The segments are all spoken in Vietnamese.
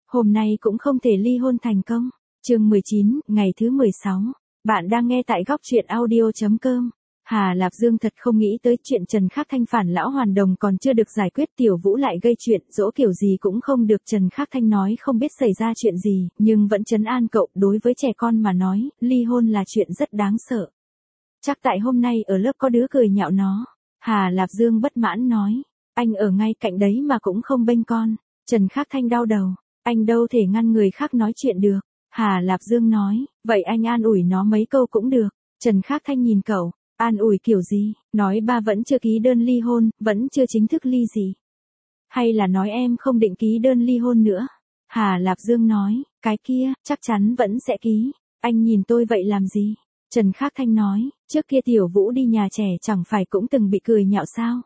Hôm nay cũng không thể ly hôn thành công. Chương 19, ngày thứ 16. Bạn đang nghe tại góc truyện audio.com. Hà Lạp Dương thật không nghĩ tới chuyện Trần Khắc Thanh phản lão hoàn đồng còn chưa được giải quyết, Tiểu Vũ lại gây chuyện, dỗ kiểu gì cũng không được. Trần Khắc Thanh nói không biết xảy ra chuyện gì, nhưng vẫn trấn an cậu. Đối với trẻ con mà nói, ly hôn là chuyện rất đáng sợ. Chắc tại hôm nay ở lớp có đứa cười nhạo nó. Hà Lạp Dương bất mãn nói, anh ở ngay cạnh đấy mà cũng không bênh con. Trần Khắc Thanh đau đầu, anh đâu thể ngăn người khác nói chuyện được. Hà Lạp Dương nói, vậy anh an ủi nó mấy câu cũng được. Trần Khắc Thanh nhìn cậu, an ủi kiểu gì, nói ba vẫn chưa ký đơn ly hôn, vẫn chưa chính thức ly gì. Hay là nói em không định ký đơn ly hôn nữa. Hà Lạp Dương nói, cái kia, chắc chắn vẫn sẽ ký. Anh nhìn tôi vậy làm gì? Trần Khắc Thanh nói, trước kia Tiểu Vũ đi nhà trẻ chẳng phải cũng từng bị cười nhạo sao?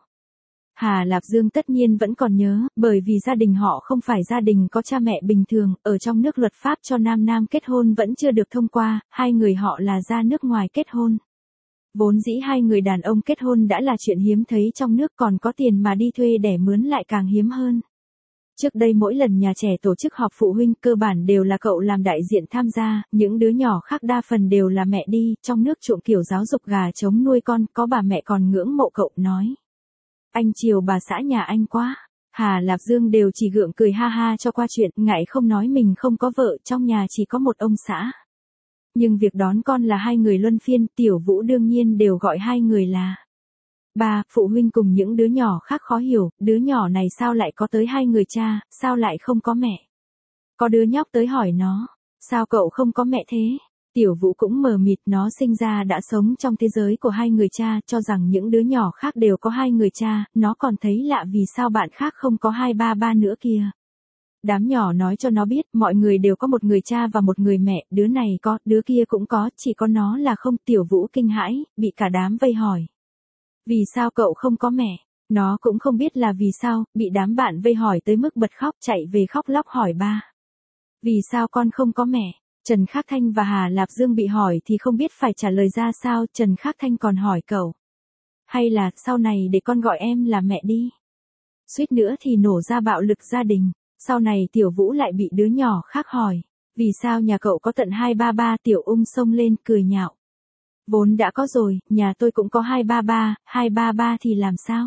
Hà Lạp Dương tất nhiên vẫn còn nhớ, bởi vì gia đình họ không phải gia đình có cha mẹ bình thường, ở trong nước luật pháp cho nam nam kết hôn vẫn chưa được thông qua, hai người họ là ra nước ngoài kết hôn. Vốn dĩ hai người đàn ông kết hôn đã là chuyện hiếm thấy trong nước, còn có tiền mà đi thuê đẻ mướn lại càng hiếm hơn. Trước đây mỗi lần nhà trẻ tổ chức họp phụ huynh cơ bản đều là cậu làm đại diện tham gia, những đứa nhỏ khác đa phần đều là mẹ đi, trong nước chuộng kiểu giáo dục gà trống nuôi con, có bà mẹ còn ngưỡng mộ cậu nói. Anh chiều bà xã nhà anh quá. Hà Lạp Dương đều chỉ gượng cười ha ha cho qua chuyện, ngại không nói mình không có vợ, trong nhà chỉ có một ông xã. Nhưng việc đón con là hai người luân phiên, Tiểu Vũ đương nhiên đều gọi hai người là ba. Phụ huynh cùng những đứa nhỏ khác khó hiểu, đứa nhỏ này sao lại có tới hai người cha, sao lại không có mẹ. Có đứa nhóc tới hỏi nó, sao cậu không có mẹ thế? Tiểu Vũ cũng mờ mịt, nó sinh ra đã sống trong thế giới của hai người cha, cho rằng những đứa nhỏ khác đều có hai người cha, nó còn thấy lạ vì sao bạn khác không có hai ba ba nữa kìa. Đám nhỏ nói cho nó biết, mọi người đều có một người cha và một người mẹ, đứa này có, đứa kia cũng có, chỉ có nó là không. Tiểu Vũ kinh hãi, bị cả đám vây hỏi. Vì sao cậu không có mẹ? Nó cũng không biết là vì sao, bị đám bạn vây hỏi tới mức bật khóc, chạy về khóc lóc hỏi ba. Vì sao con không có mẹ? Trần Khắc Thanh và Hà Lạp Dương bị hỏi thì không biết phải trả lời ra sao. Trần Khắc Thanh còn hỏi cậu, hay là sau này để con gọi em là mẹ đi. Suýt nữa thì nổ ra bạo lực gia đình. Sau này Tiểu Vũ lại bị đứa nhỏ khác hỏi, vì sao nhà cậu có tận hai ba ba? Tiểu Ung xông lên cười nhạo, vốn đã có rồi, nhà tôi cũng có hai ba ba thì làm sao?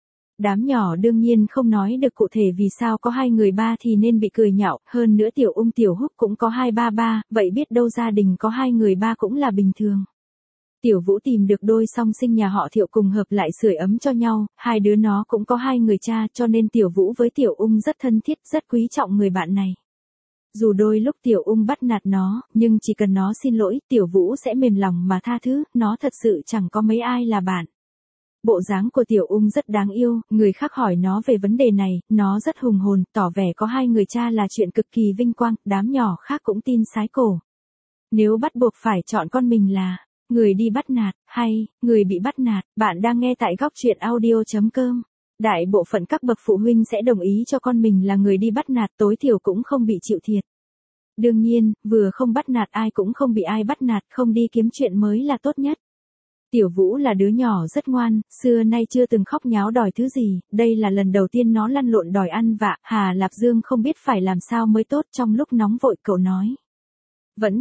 Đám nhỏ đương nhiên không nói được cụ thể vì sao có hai người ba thì nên bị cười nhạo, hơn nữa Tiểu Ung Tiểu Húc cũng có hai ba ba, vậy biết đâu gia đình có hai người ba cũng là bình thường. Tiểu Vũ tìm được đôi song sinh nhà họ Thiệu cùng hợp lại sưởi ấm cho nhau, hai đứa nó cũng có hai người cha, cho nên Tiểu Vũ với Tiểu Ung rất thân thiết, rất quý trọng người bạn này. Dù đôi lúc Tiểu Ung bắt nạt nó, nhưng chỉ cần nó xin lỗi, Tiểu Vũ sẽ mềm lòng mà tha thứ, nó thật sự chẳng có mấy ai là bạn. Bộ dáng của Tiểu Ung rất đáng yêu, người khác hỏi nó về vấn đề này, nó rất hùng hồn, tỏ vẻ có hai người cha là chuyện cực kỳ vinh quang, đám nhỏ khác cũng tin sái cổ. Nếu bắt buộc phải chọn con mình là người đi bắt nạt, hay người bị bắt nạt, bạn đang nghe tại góc truyện audio.com. Đại bộ phận các bậc phụ huynh sẽ đồng ý cho con mình là người đi bắt nạt, tối thiểu cũng không bị chịu thiệt. Đương nhiên, vừa không bắt nạt ai cũng không bị ai bắt nạt, không đi kiếm chuyện mới là tốt nhất. Tiểu Vũ là đứa nhỏ rất ngoan, xưa nay chưa từng khóc nháo đòi thứ gì, đây là lần đầu tiên nó lăn lộn đòi ăn vạ. Hà Lạp Dương không biết phải làm sao mới tốt, trong lúc nóng vội cậu nói, vẫn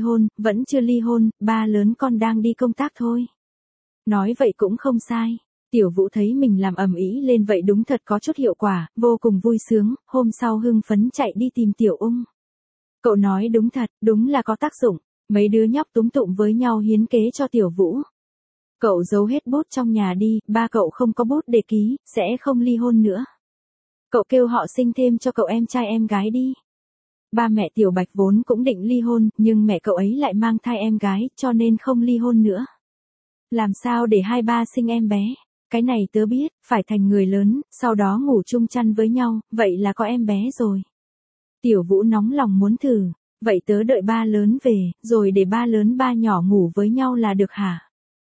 chưa ly hôn, ba lớn con đang đi công tác thôi. Nói vậy cũng không sai. Tiểu Vũ thấy mình làm ầm ĩ lên vậy đúng thật có chút hiệu quả, vô cùng vui sướng, hôm sau hưng phấn chạy đi tìm Tiểu Ung. Cậu nói đúng thật, đúng là có tác dụng, mấy đứa nhóc túm tụm với nhau hiến kế cho Tiểu Vũ. Cậu giấu hết bút trong nhà đi, ba cậu không có bút để ký, sẽ không ly hôn nữa. Cậu kêu họ sinh thêm cho cậu em trai em gái đi. Ba mẹ Tiểu Bạch vốn cũng định ly hôn, nhưng mẹ cậu ấy lại mang thai em gái, cho nên không ly hôn nữa. Làm sao để hai ba sinh em bé? Cái này tớ biết, phải thành người lớn, sau đó ngủ chung chăn với nhau, vậy là có em bé rồi. Tiểu Vũ nóng lòng muốn thử, vậy tớ đợi ba lớn về, rồi để ba lớn ba nhỏ ngủ với nhau là được hả?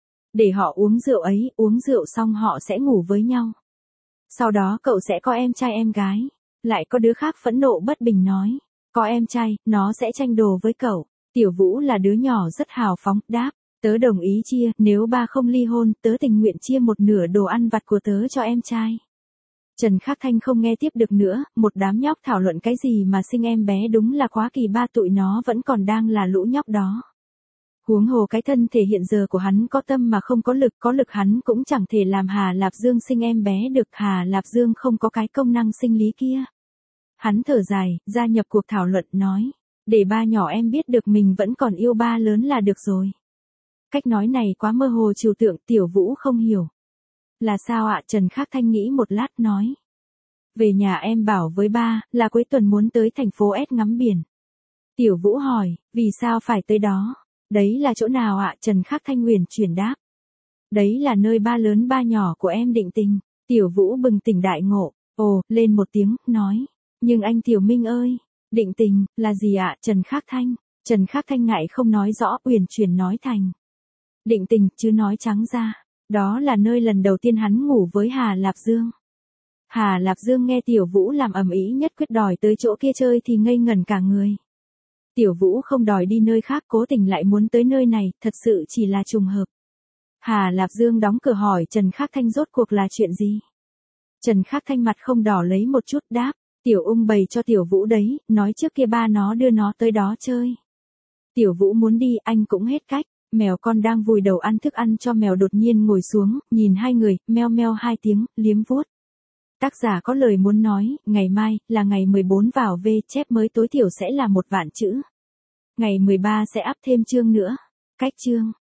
Để họ uống rượu ấy, uống rượu xong họ sẽ ngủ với nhau. Sau đó cậu sẽ có em trai em gái. Lại có đứa khác phẫn nộ bất bình nói, có em trai, nó sẽ tranh đồ với cậu. Tiểu Vũ là đứa nhỏ rất hào phóng, đáp, tớ đồng ý chia, nếu ba không ly hôn, tớ tình nguyện chia một nửa đồ ăn vặt của tớ cho em trai. Trần Khắc Thanh không nghe tiếp được nữa, một đám nhóc thảo luận cái gì mà sinh em bé đúng là quá kỳ ba, tụi nó vẫn còn đang là lũ nhóc đó. Huống hồ cái thân thể hiện giờ của hắn có tâm mà không có lực hắn cũng chẳng thể làm Hà Lạp Dương sinh em bé được, Hà Lạp Dương không có cái công năng sinh lý kia. Hắn thở dài, gia nhập cuộc thảo luận nói, để ba nhỏ em biết được mình vẫn còn yêu ba lớn là được rồi. Cách nói này quá mơ hồ trừu tượng, Tiểu Vũ không hiểu. Là sao ạ? Trần Khắc Thanh nghĩ một lát nói. Về nhà em bảo với ba, là cuối tuần muốn tới thành phố S ngắm biển. Tiểu Vũ hỏi, vì sao phải tới đó? Đấy là chỗ nào ạ? Trần Khắc Thanh uyển chuyển đáp. Đấy là nơi ba lớn ba nhỏ của em định tình. Tiểu Vũ bừng tỉnh đại ngộ, ồ, lên một tiếng, nói. Nhưng anh Tiểu Minh ơi, định tình, là gì ạ? Trần Khắc Thanh. Trần Khắc Thanh ngại không nói rõ, uyển chuyển nói thành. Định tình, chứ nói trắng ra. Đó là nơi lần đầu tiên hắn ngủ với Hà Lạp Dương. Hà Lạp Dương nghe Tiểu Vũ làm ầm ĩ nhất quyết đòi tới chỗ kia chơi thì ngây ngẩn cả người. Tiểu Vũ không đòi đi nơi khác, cố tình lại muốn tới nơi này, thật sự chỉ là trùng hợp. Hà Lạp Dương đóng cửa hỏi Trần Khắc Thanh rốt cuộc là chuyện gì. Trần Khắc Thanh mặt không đỏ lấy một chút đáp, Tiểu Ung bày cho Tiểu Vũ đấy, nói trước kia ba nó đưa nó tới đó chơi. Tiểu Vũ muốn đi, anh cũng hết cách. Mèo con đang vùi đầu ăn thức ăn cho mèo đột nhiên ngồi xuống, nhìn hai người, meo meo hai tiếng, liếm vuốt. Tác giả có lời muốn nói, ngày mai, là ngày 14 vào V chép mới tối thiểu sẽ là 1 vạn chữ. Ngày 13 sẽ up thêm chương nữa. Cách chương.